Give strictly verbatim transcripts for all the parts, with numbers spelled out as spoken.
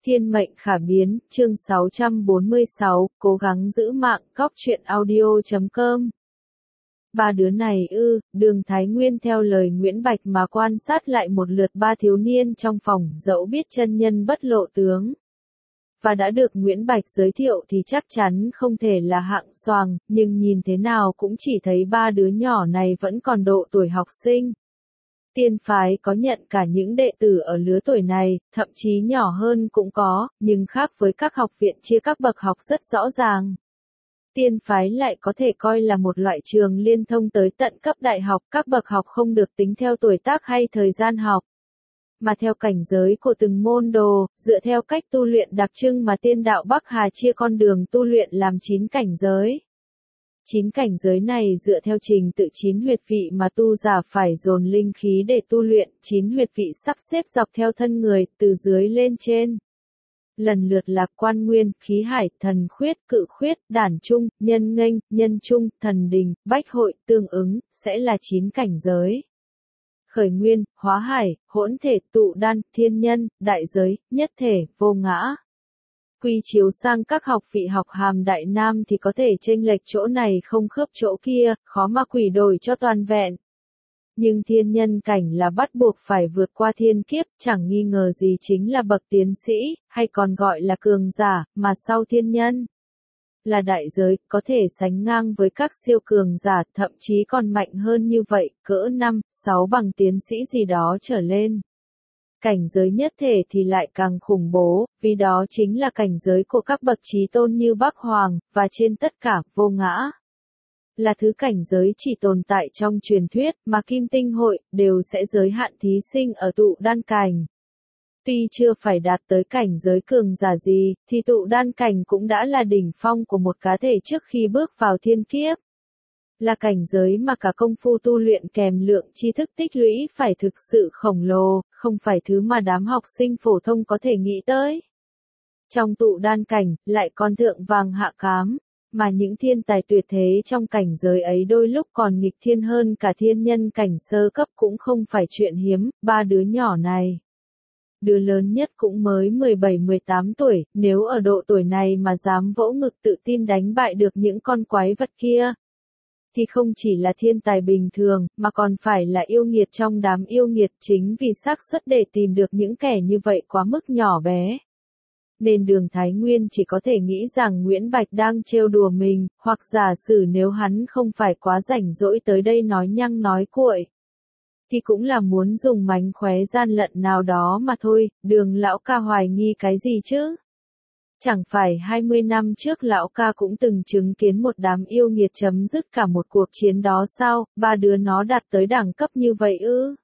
Thiên mệnh khả biến, chương sáu trăm bốn mươi sáu, cố gắng giữ mạng, góc truyện audio chấm com. Ba đứa này ư, Đường Thái Nguyên theo lời Nguyễn Bạch mà quan sát lại một lượt ba thiếu niên trong phòng, dẫu biết chân nhân bất lộ tướng. Và đã được Nguyễn Bạch giới thiệu thì chắc chắn không thể là hạng xoàng, nhưng nhìn thế nào cũng chỉ thấy ba đứa nhỏ này vẫn còn độ tuổi học sinh. Tiên phái có nhận cả những đệ tử ở lứa tuổi này, thậm chí nhỏ hơn cũng có, nhưng khác với các học viện chia các bậc học rất rõ ràng. Tiên phái lại có thể coi là một loại trường liên thông tới tận cấp đại học, các bậc học không được tính theo tuổi tác hay thời gian học, mà theo cảnh giới của từng môn đồ, dựa theo cách tu luyện đặc trưng mà tiên đạo Bắc Hà chia con đường tu luyện làm chín cảnh giới. Chín cảnh giới này dựa theo trình tự chín huyệt vị mà tu giả phải dồn linh khí để tu luyện, chín huyệt vị sắp xếp dọc theo thân người, từ dưới lên trên. Lần lượt là quan nguyên, khí hải, thần khuyết, cự khuyết, đản trung, nhân nghênh, nhân trung, thần đình, bách hội, tương ứng, sẽ là chín cảnh giới. Khởi nguyên, hóa hải, hỗn thể, tụ đan, thiên nhân, đại giới, nhất thể, vô ngã. Quy chiếu sang các học vị học hàm đại nam thì có thể chênh lệch chỗ này không khớp chỗ kia, khó mà quỷ đổi cho toàn vẹn. Nhưng thiên nhân cảnh là bắt buộc phải vượt qua thiên kiếp, chẳng nghi ngờ gì chính là bậc tiến sĩ, hay còn gọi là cường giả, mà sau thiên nhân là đại giới, có thể sánh ngang với các siêu cường giả, thậm chí còn mạnh hơn như vậy, cỡ năm, sáu bằng tiến sĩ gì đó trở lên. Cảnh giới nhất thể thì lại càng khủng bố, vì đó chính là cảnh giới của các bậc chí tôn như Bắc Hoàng, và trên tất cả, vô ngã. Là thứ cảnh giới chỉ tồn tại trong truyền thuyết, mà Kim Tinh Hội, đều sẽ giới hạn thí sinh ở tụ đan cảnh. Tuy chưa phải đạt tới cảnh giới cường giả gì, thì tụ đan cảnh cũng đã là đỉnh phong của một cá thể trước khi bước vào thiên kiếp. Là cảnh giới mà cả công phu tu luyện kèm lượng tri thức tích lũy phải thực sự khổng lồ, không phải thứ mà đám học sinh phổ thông có thể nghĩ tới. Trong tụ đan cảnh, lại còn thượng vàng hạ cám, mà những thiên tài tuyệt thế trong cảnh giới ấy đôi lúc còn nghịch thiên hơn cả thiên nhân cảnh sơ cấp cũng không phải chuyện hiếm, ba đứa nhỏ này. Đứa lớn nhất cũng mới mười bảy mười tám tuổi, nếu ở độ tuổi này mà dám vỗ ngực tự tin đánh bại được những con quái vật kia, thì không chỉ là thiên tài bình thường, mà còn phải là yêu nghiệt trong đám yêu nghiệt, chính vì xác suất để tìm được những kẻ như vậy quá mức nhỏ bé. Nên Đường Thái Nguyên chỉ có thể nghĩ rằng Nguyễn Bạch đang trêu đùa mình, hoặc giả sử nếu hắn không phải quá rảnh rỗi tới đây nói nhăng nói cuội, thì cũng là muốn dùng mánh khóe gian lận nào đó mà thôi. Đường lão ca hoài nghi cái gì chứ? Chẳng phải hai mươi năm trước lão ca cũng từng chứng kiến một đám yêu nghiệt chấm dứt cả một cuộc chiến đó sao, ba đứa nó đạt tới đẳng cấp như vậy ư?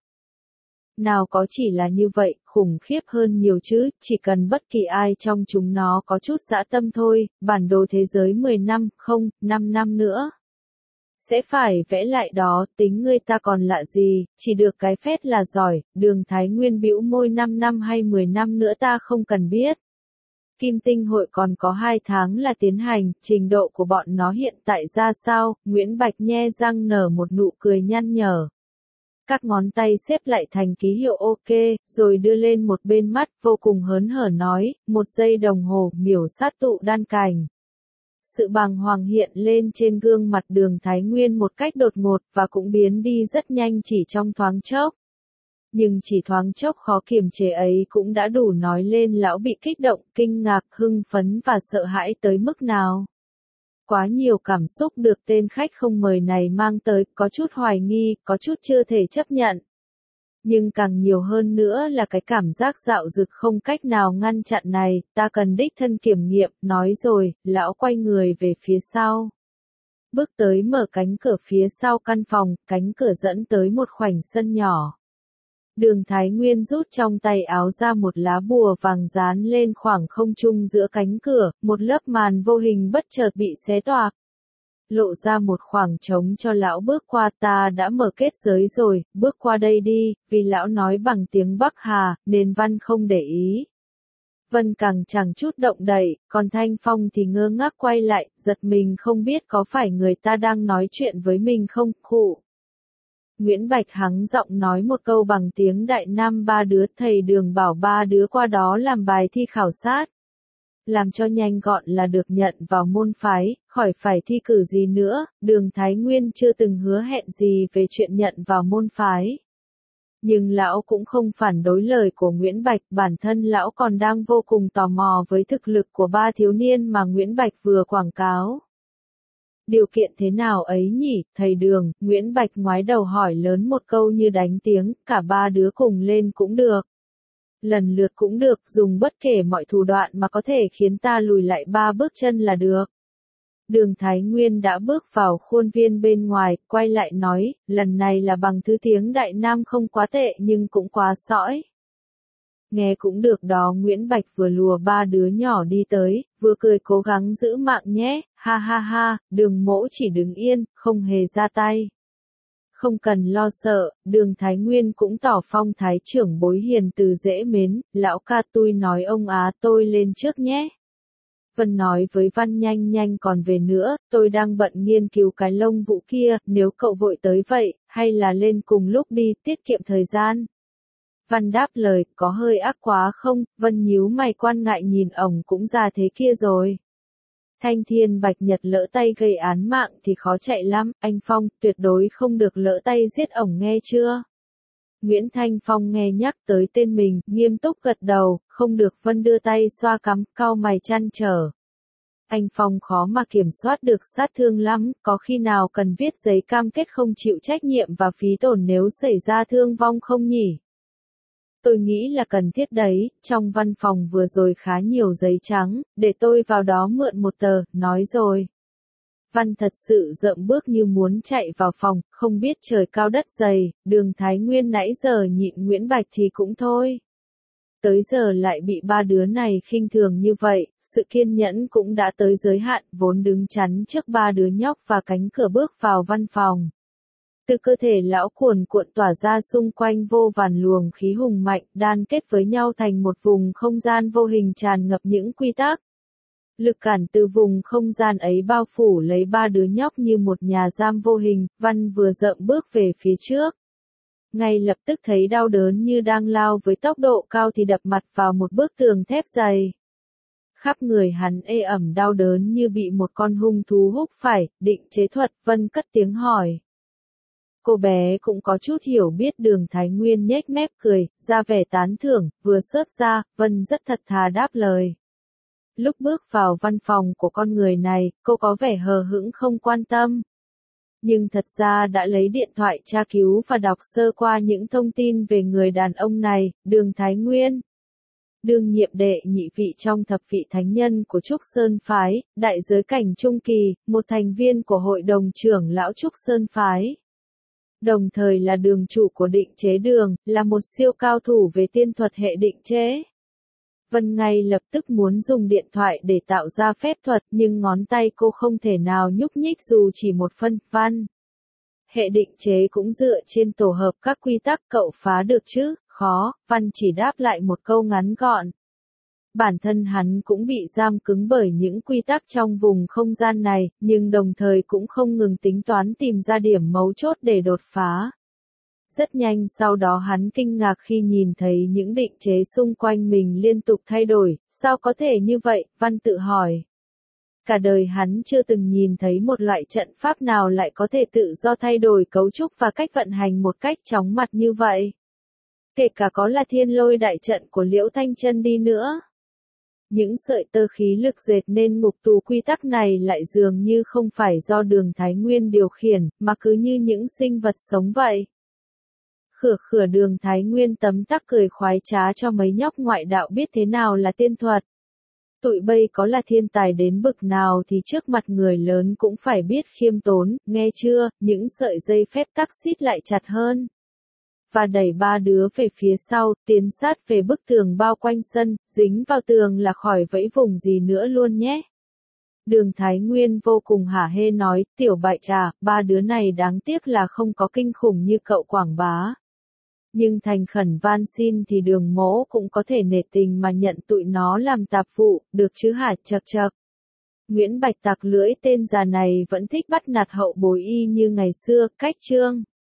Nào có chỉ là như vậy, khủng khiếp hơn nhiều chứ, chỉ cần bất kỳ ai trong chúng nó có chút dã tâm thôi, bản đồ thế giới mười năm, không, năm năm nữa sẽ phải vẽ lại đó, tính người ta còn lạ gì, chỉ được cái phét là giỏi. Đường Thái Nguyên bĩu môi, năm năm hay mười năm nữa ta không cần biết. Kim Tinh Hội còn có hai tháng là tiến hành, trình độ của bọn nó hiện tại ra sao? Nguyễn Bạch nhe răng nở một nụ cười nhăn nhở. Các ngón tay xếp lại thành ký hiệu ok, rồi đưa lên một bên mắt, vô cùng hớn hở nói, một giây đồng hồ, miểu sát tụ đan cảnh. Sự bàng hoàng hiện lên trên gương mặt Đường Thái Nguyên một cách đột ngột, và cũng biến đi rất nhanh chỉ trong thoáng chốc. Nhưng chỉ thoáng chốc khó kiềm chế ấy cũng đã đủ nói lên lão bị kích động, kinh ngạc, hưng phấn và sợ hãi tới mức nào. Quá nhiều cảm xúc được tên khách không mời này mang tới, có chút hoài nghi, có chút chưa thể chấp nhận. Nhưng càng nhiều hơn nữa là cái cảm giác dạo dực không cách nào ngăn chặn này, ta cần đích thân kiểm nghiệm, nói rồi, lão quay người về phía sau. Bước tới mở cánh cửa phía sau căn phòng, cánh cửa dẫn tới một khoảnh sân nhỏ. Đường Thái Nguyên rút trong tay áo ra một lá bùa vàng dán lên khoảng không trung giữa cánh cửa, một lớp màn vô hình bất chợt bị xé toạc. Lộ ra một khoảng trống cho lão bước qua. Ta đã mở kết giới rồi, bước qua đây đi, vì lão nói bằng tiếng Bắc Hà, nên Văn không để ý. Vân càng chẳng chút động đậy, còn Thanh Phong thì ngơ ngác quay lại, giật mình không biết có phải người ta đang nói chuyện với mình không, khụ. Nguyễn Bạch hắng giọng nói một câu bằng tiếng Đại Nam, ba đứa thầy Đường bảo ba đứa qua đó làm bài thi khảo sát. Làm cho nhanh gọn là được nhận vào môn phái, khỏi phải thi cử gì nữa. Đường Thái Nguyên chưa từng hứa hẹn gì về chuyện nhận vào môn phái. Nhưng lão cũng không phản đối lời của Nguyễn Bạch, bản thân lão còn đang vô cùng tò mò với thực lực của ba thiếu niên mà Nguyễn Bạch vừa quảng cáo. Điều kiện thế nào ấy nhỉ, thầy Đường? Nguyễn Bạch ngoái đầu hỏi lớn một câu như đánh tiếng, cả ba đứa cùng lên cũng được. Lần lượt cũng được, dùng bất kể mọi thủ đoạn mà có thể khiến ta lùi lại ba bước chân là được. Đường Thái Nguyên đã bước vào khuôn viên bên ngoài, quay lại nói, lần này là bằng thứ tiếng Đại Nam không quá tệ nhưng cũng quá sõi. Nghe cũng được đó. Nguyễn Bạch vừa lùa ba đứa nhỏ đi tới, vừa cười, cố gắng giữ mạng nhé, ha ha ha. Đường Mỗ chỉ đứng yên, không hề ra tay. Không cần lo sợ, Đường Thái Nguyên cũng tỏ phong thái trưởng bối hiền từ dễ mến, lão ca tôi nói ông á tôi lên trước nhé. Vân nói với Văn, nhanh nhanh còn về nữa, tôi đang bận nghiên cứu cái lông vũ kia, nếu cậu vội tới vậy, hay là lên cùng lúc đi, tiết kiệm thời gian. Văn đáp lời, có hơi ác quá không? Vân nhíu mày quan ngại nhìn, ổng cũng già thế kia rồi. Thanh Thiên Bạch Nhật lỡ tay gây án mạng thì khó chạy lắm, anh Phong, tuyệt đối không được lỡ tay giết ổng nghe chưa? Nguyễn Thanh Phong nghe nhắc tới tên mình, nghiêm túc gật đầu, không được. Vân đưa tay xoa cằm, cau mày trăn trở. Anh Phong khó mà kiểm soát được sát thương lắm, có khi nào cần viết giấy cam kết không chịu trách nhiệm và phí tổn nếu xảy ra thương vong không nhỉ? Tôi nghĩ là cần thiết đấy, trong văn phòng vừa rồi khá nhiều giấy trắng, để tôi vào đó mượn một tờ, nói rồi. Văn thật sự rợm bước như muốn chạy vào phòng, không biết trời cao đất dày, Đường Thái Nguyên nãy giờ nhịn Nguyễn Bạch thì cũng thôi. Tới giờ lại bị ba đứa này khinh thường như vậy, sự kiên nhẫn cũng đã tới giới hạn, vốn đứng chắn trước ba đứa nhóc và cánh cửa bước vào văn phòng. Từ cơ thể lão cuồn cuộn tỏa ra xung quanh vô vàn luồng khí hùng mạnh, đan kết với nhau thành một vùng không gian vô hình tràn ngập những quy tắc. Lực cản từ vùng không gian ấy bao phủ lấy ba đứa nhóc như một nhà giam vô hình. Văn vừa dậm bước về phía trước, ngay lập tức thấy đau đớn như đang lao với tốc độ cao thì đập mặt vào một bức tường thép dày. Khắp người hắn ê ẩm đau đớn như bị một con hung thú húc phải. Định chế thuật? Vân cất tiếng hỏi. Cô bé cũng có chút hiểu biết. Đường Thái Nguyên nhếch mép cười, ra vẻ tán thưởng, vừa sớt ra, Vân rất thật thà đáp lời. Lúc bước vào văn phòng của con người này, cô có vẻ hờ hững không quan tâm. Nhưng thật ra đã lấy điện thoại tra cứu và đọc sơ qua những thông tin về người đàn ông này, Đường Thái Nguyên. Đương nhiệm đệ nhị vị trong thập vị thánh nhân của Trúc Sơn Phái, đại giới cảnh trung kỳ, một thành viên của hội đồng trưởng lão Trúc Sơn Phái. Đồng thời là đường chủ của định chế đường, là một siêu cao thủ về tiên thuật hệ định chế. Vân ngay lập tức muốn dùng điện thoại để tạo ra phép thuật, nhưng ngón tay cô không thể nào nhúc nhích dù chỉ một phân. Văn, hệ định chế cũng dựa trên tổ hợp các quy tắc, cậu phá được chứ? Khó. Văn chỉ đáp lại một câu ngắn gọn. Bản thân hắn cũng bị giam cứng bởi những quy tắc trong vùng không gian này, nhưng đồng thời cũng không ngừng tính toán tìm ra điểm mấu chốt để đột phá. Rất nhanh sau đó hắn kinh ngạc khi nhìn thấy những định chế xung quanh mình liên tục thay đổi, sao có thể như vậy? Văn tự hỏi. Cả đời hắn chưa từng nhìn thấy một loại trận pháp nào lại có thể tự do thay đổi cấu trúc và cách vận hành một cách chóng mặt như vậy. Kể cả có là thiên lôi đại trận của Liễu Thanh Chân đi nữa. Những sợi tơ khí lực dệt nên ngục tù quy tắc này lại dường như không phải do Đường Thái Nguyên điều khiển, mà cứ như những sinh vật sống vậy. Khửa khửa Đường Thái Nguyên tấm tắc cười khoái trá cho mấy nhóc ngoại đạo biết thế nào là tiên thuật. Tụi bây có là thiên tài đến bực nào thì trước mặt người lớn cũng phải biết khiêm tốn, nghe chưa? Những sợi dây phép tắc xít lại chặt hơn. Và đẩy ba đứa về phía sau, tiến sát về bức tường bao quanh sân, dính vào tường là khỏi vẫy vùng gì nữa luôn nhé. Đường Thái Nguyên vô cùng hả hê nói, Tiểu Bạch à, ba đứa này đáng tiếc là không có kinh khủng như cậu quảng bá. Nhưng thành khẩn van xin thì Đường Mỗ cũng có thể nể tình mà nhận tụi nó làm tạp vụ, được chứ hả? Chậc chậc. Nguyễn Bạch tặc lưỡi, tên già này vẫn thích bắt nạt hậu bối y như ngày xưa. Cách chương